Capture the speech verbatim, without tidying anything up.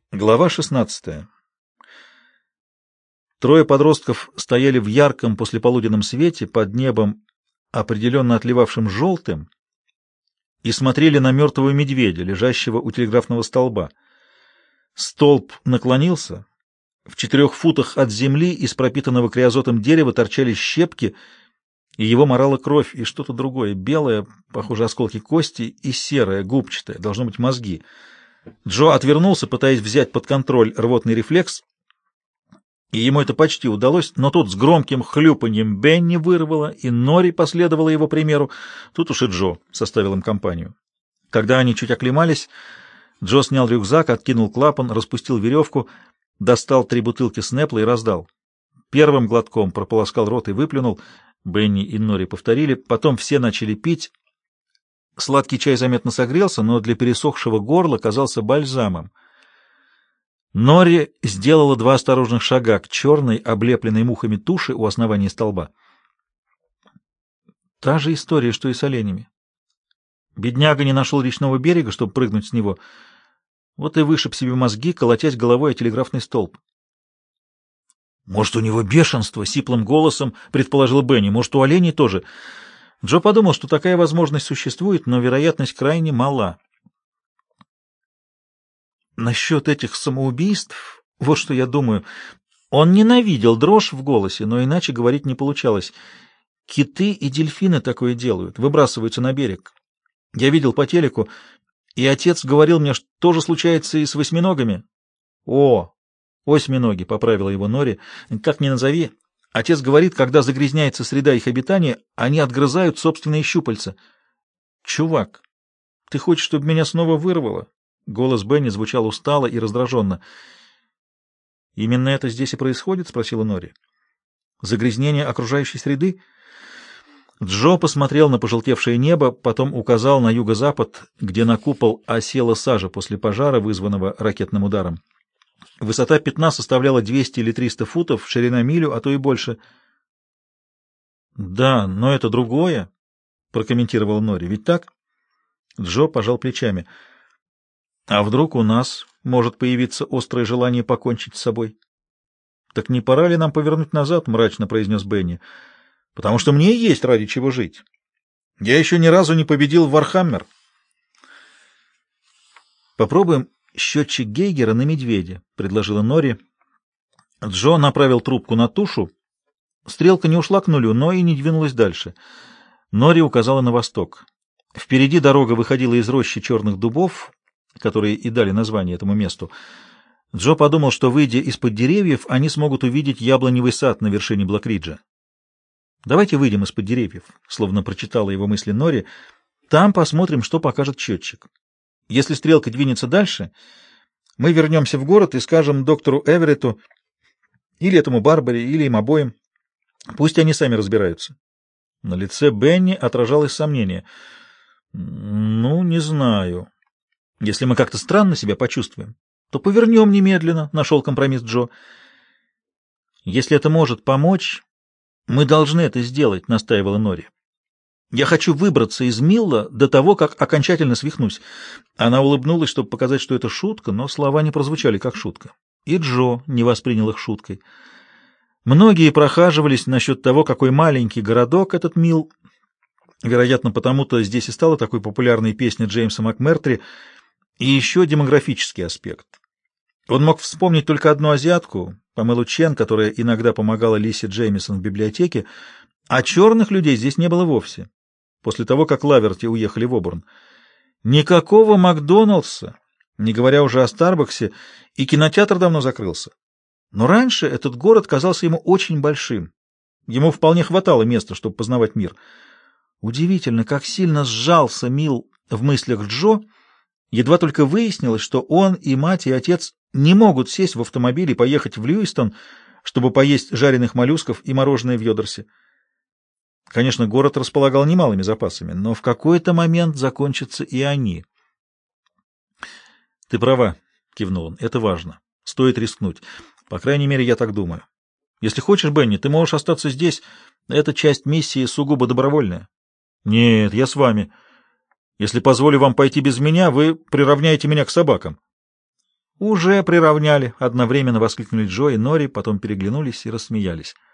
Глава шестнадцатая. Трое подростков стояли в ярком послеполуденном свете под небом, определенно отливавшим желтым, и смотрели на мертвого медведя, лежащего у телеграфного столба. Столб наклонился. В четырех футах от земли из пропитанного криозотом дерева торчали щепки, и его морала кровь, и что-то другое, белое, похоже, осколки кости, и серое, губчатое, должно быть мозги. Джо отвернулся, пытаясь взять под контроль рвотный рефлекс, и ему это почти удалось, но тут с громким хлюпаньем Бенни вырвало, и Нори последовала его примеру. Тут уж и Джо составил им компанию. Когда они чуть оклемались, Джо снял рюкзак, откинул клапан, распустил веревку, достал три бутылки Снепла и раздал. Первым глотком прополоскал рот и выплюнул. Бенни и Нори повторили, потом все начали пить. Сладкий чай заметно согрелся, но для пересохшего горла казался бальзамом. Нори сделала два осторожных шага к черной, облепленной мухами туши у основания столба. Та же история, что и с оленями. Бедняга не нашел речного берега, чтобы прыгнуть с него. Вот и вышиб себе мозги, колотясь головой о телеграфный столб. «Может, у него бешенство?» — сиплым голосом предположил Бенни. «Может, у оленей тоже?» Джо подумал, что такая возможность существует, но вероятность крайне мала. Насчет этих самоубийств, вот что я думаю. Он ненавидел дрожь в голосе, но иначе говорить не получалось. Киты и дельфины такое делают, выбрасываются на берег. Я видел по телеку, и отец говорил мне, что тоже случается и с восьминогами. О, осьминоги, — поправила его Нори, — как ни назови. Отец говорит, когда загрязняется среда их обитания, они отгрызают собственные щупальца. Чувак, ты хочешь, чтобы меня снова вырвало? Голос Бенни звучал устало и раздраженно. «Именно это здесь и происходит?» — спросила Нори. «Загрязнение окружающей среды?» Джо посмотрел на пожелтевшее небо, потом указал на юго-запад, где на купол осела сажа после пожара, вызванного ракетным ударом. Высота пятна составляла двести или триста футов, ширина милю, а то и больше. «Да, но это другое», — прокомментировал Нори. «Ведь так?» Джо пожал плечами. «А вдруг у нас может появиться острое желание покончить с собой?» «Так не пора ли нам повернуть назад?» — мрачно произнес Бенни. «Потому что мне есть ради чего жить. Я еще ни разу не победил в Вархаммер». «Попробуем счетчик Гейгера на медведя», — предложила Нори. Джо направил трубку на тушу. Стрелка не ушла к нулю, но и не двинулась дальше. Нори указала на восток. Впереди дорога выходила из рощи черных дубов, которые и дали название этому месту. Джо подумал, что, выйдя из-под деревьев, они смогут увидеть яблоневый сад на вершине Блэкриджа. «Давайте выйдем из-под деревьев», — словно прочитала его мысли Нори. «Там посмотрим, что покажет счетчик. Если стрелка двинется дальше, мы вернемся в город и скажем доктору Эверетту или этому Барбаре, или им обоим. Пусть они сами разбираются». На лице Бенни отражалось сомнение. «Ну, не знаю. Если мы как-то странно себя почувствуем, то повернем немедленно», — нашел компромисс Джо. «Если это может помочь, мы должны это сделать», — настаивала Нори. «Я хочу выбраться из Милла до того, как окончательно свихнусь». Она улыбнулась, чтобы показать, что это шутка, но слова не прозвучали как шутка. И Джо не воспринял их шуткой. Многие прохаживались насчет того, какой маленький городок этот Милл. Вероятно, потому-то здесь и стала такой популярной песня Джеймса МакМертри. И еще демографический аспект. Он мог вспомнить только одну азиатку, Памелу Чен, которая иногда помогала Лисе Джеймисон в библиотеке, а черных людей здесь не было вовсе, после того, как Лаверти уехали в Оберн. Никакого Макдоналдса, не говоря уже о Старбаксе, и кинотеатр давно закрылся. Но раньше этот город казался ему очень большим. Ему вполне хватало места, чтобы познавать мир. Удивительно, как сильно сжался Милл в мыслях Джо. Едва только выяснилось, что он и мать, и отец не могут сесть в автомобиль и поехать в Льюистон, чтобы поесть жареных моллюсков и мороженое в Йодерсе. Конечно, город располагал немалыми запасами, но в какой-то момент закончатся и они. — Ты права, — кивнул он, — это важно. Стоит рискнуть. По крайней мере, я так думаю. Если хочешь, Бенни, ты можешь остаться здесь. Эта часть миссии сугубо добровольная. — Нет, я с вами. Если позволю вам пойти без меня, вы приравняете меня к собакам. «Уже приравняли!» — одновременно воскликнули Джо и Нори, потом переглянулись и рассмеялись.